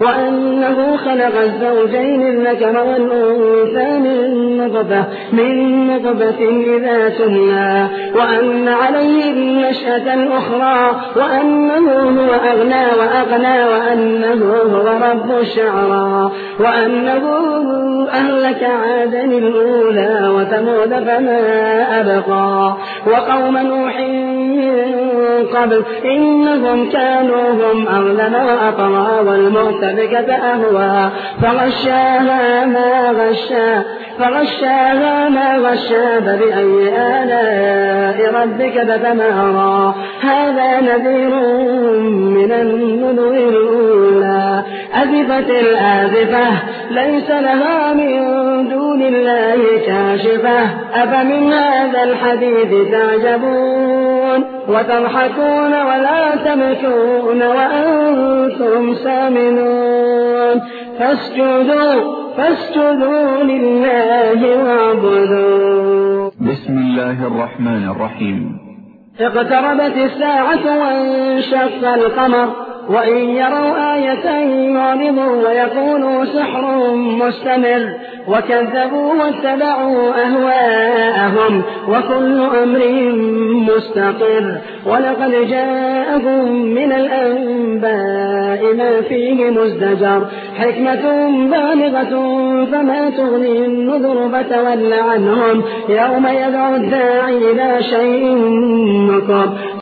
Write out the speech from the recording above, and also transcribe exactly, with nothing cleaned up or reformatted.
وأنه خلق الزوجين الذكر والأنثى من نطفة من نطفة إذا تمنى وأن عليه النشأة الأخرى وأنه هو أغنى وأغنى وأنه هو رب الشعرى وأنه أهلك عادا الأولى وثمود فما أبقى وقوم نوح من قبل إنهم كانوا هم أظلم وأطغى والمؤتفكة أهوى فغشاها ما غشا فغشاها ما غشا فبأي آلاء ربك تتمارى هذا نذير من النذر الأولى أزفت الآزفة ليس لها من دون الله كاشفة أفمن هذا الحديث تعجبون وتضحكون ولا تبكون وأنتم سامنون فاسجدوا فاسجدوا لله واعبدوا. بسم الله الرحمن الرحيم. اقتربت الساعة وانشق القمر وإن يروا آية يعرضوا ويقولوا سحر مستمر وكذبوا واتبعوا أهواءهم وكل أمر مستقر ولقد جاءهم من الأنباء ما فيه مزدجر حكمة بالغة فما تغني النذر فتول عنهم يوم يدعو الداعي إلى شيء نكر